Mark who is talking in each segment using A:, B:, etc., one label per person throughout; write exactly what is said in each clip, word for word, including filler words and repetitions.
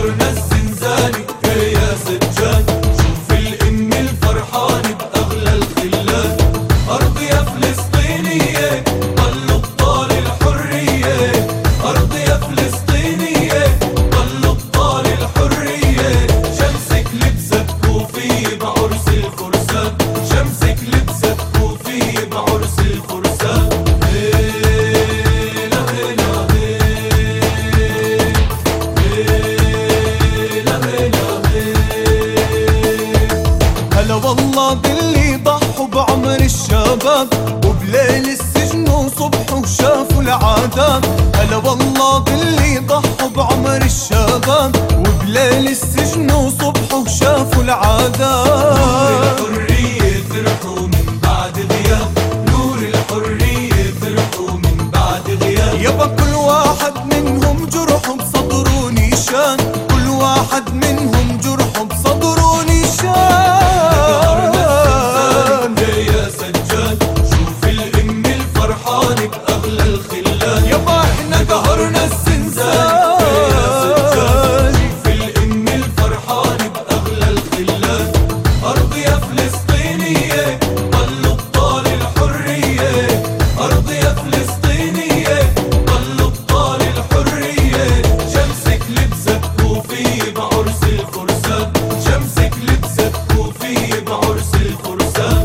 A: قهرنا الزنزاني يا سجاد. شوف الام الفرحانة باغلى الخلان، ارض يا فلسطينية ضل ابطال الحرية، ارض يا فلسطينية ضل ابطال الحرية. شمسك لبست كوفية بعرس الفرسان، شمسك لبست كوفية بعرس الفرسان. هلا والله باللي ضحوا بعمر الشباب، وبليل السجن وصبح وشافوا العذاب. هلا والله باللي ضحوا بعمر الشباب، وبليل السجن وصبح وشافوا العذاب. نور الحرية فرحوا من بعد غياب، نور الحرية فرحوا من بعد غياب. يابا كل واحد منهم جرحه بصدره نيشان، كل واحد منهم جرحه بصدره نيشان. باغلى الخلان يابا احنا قهرنا الزنزان يا سجاد. شوف الام الفرحانة باغلى الخلان، ارض يا فلسطينية ضل ابطال الحرية، ارض يا فلسطينية ضل ابطال الحرية. شمسك لبست كوفية بعرس الفرسان، شمسك لبست كوفية بعرس الفرسان.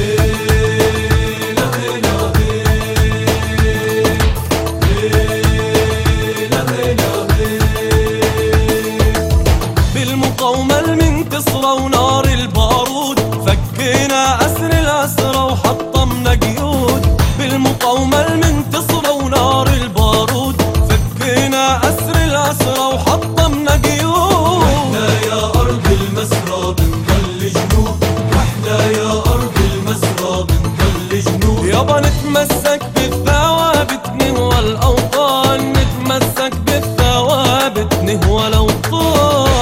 A: بالمقاومة المنتصرة ونار البارود، فكينا أسر الأسرى وحطمنا قيود. بالمقاومة المنتصرة ونار البارود، فكينا أسر الأسرى وحطمنا قيود. واحنا يا أرض المسرى بنضل جنود، واحنا يا أرض المسرى بنضل جنود. يابا نتمسك بالثوابت نهوى الأوطان، نتمسك بالثوابت نهوى الأوطان.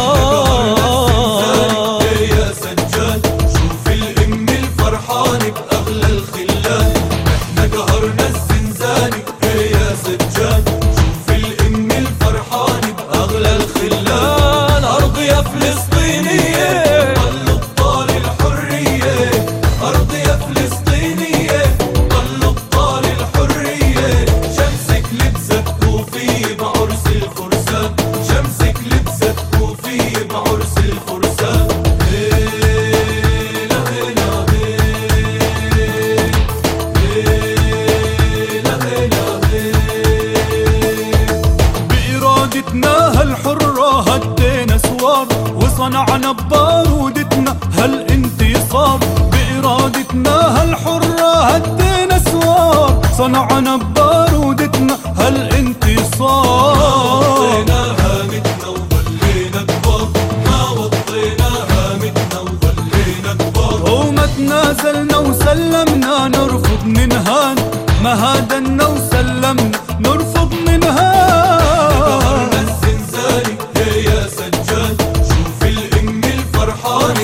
A: باغلى الخلان احنا قهرنا الزنزاني يا سجاد. شوف الام الفرحانة باغلى الخلان، ارض يا فلسطينية ضل ابطال الحرية، ارض يا فلسطينية ضل ابطال الحرية. شمسك لبست كوفية بعرس الفرسان، شمسك لبست كوفية بعرس الفرسان. بإرادتنا هالحرة هدينا سوار، وصنعنا ببارودتنا هالانتصار. بإرادتنا هالحرة هدينا سوار، صنعنا ببارودتنا هالانتصار. ما وطينا هامتنا وظلينا كبار، ما وطينا هامتنا وظلينا كبار. وما تنازلنا وسلمنا نرفض ننهان، ما هادنا وسلمنا نرفض ننهان. قهرنا الزنزاني يا سجاد. شوف الام الفرحانة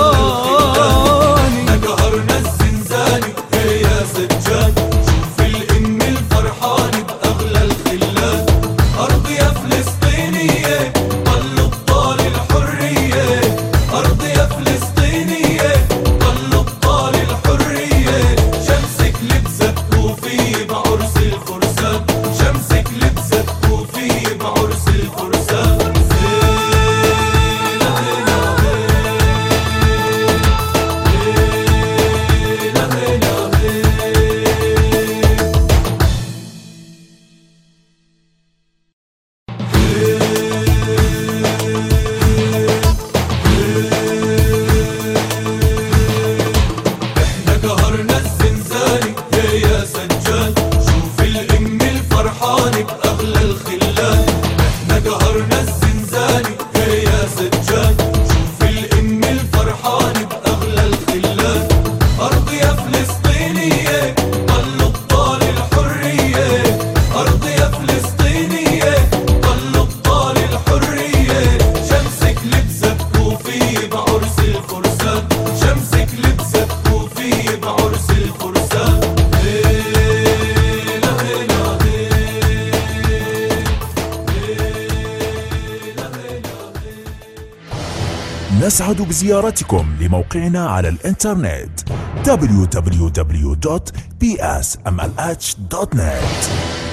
A: احنا قهرنا الزنزاني يا سجاد. شوف الام الفرحانة باغلى الخلان، ارض يا فلسطينية ضل ابطال الحرية، ارض يا فلسطينية ضل ابطال الحرية. شمسك لبست كوفية بعرس الفرسان، شمسك لبست كوفية بعرس الفرسان. احنا قهرنا الزنزاني يا سجاد. شوف الام الفرحانة باغلى الخلان، احنا قهرنا الزنزاني يا سجاد. شوف الام الفرحانة باغلى الخلان، ارض يا فلسطينية ضل ابطال الحرية، ارض يا فلسطينية ضل ابطال الحرية. شمسك لبست كوفية بعرس الفرسان، شمسك لبست كوفية بعرس الفرسان.
B: نسعد بزيارتكم لموقعنا على الإنترنت دبليو دبليو دبليو دوت بي اس ام ال اتش دوت نت.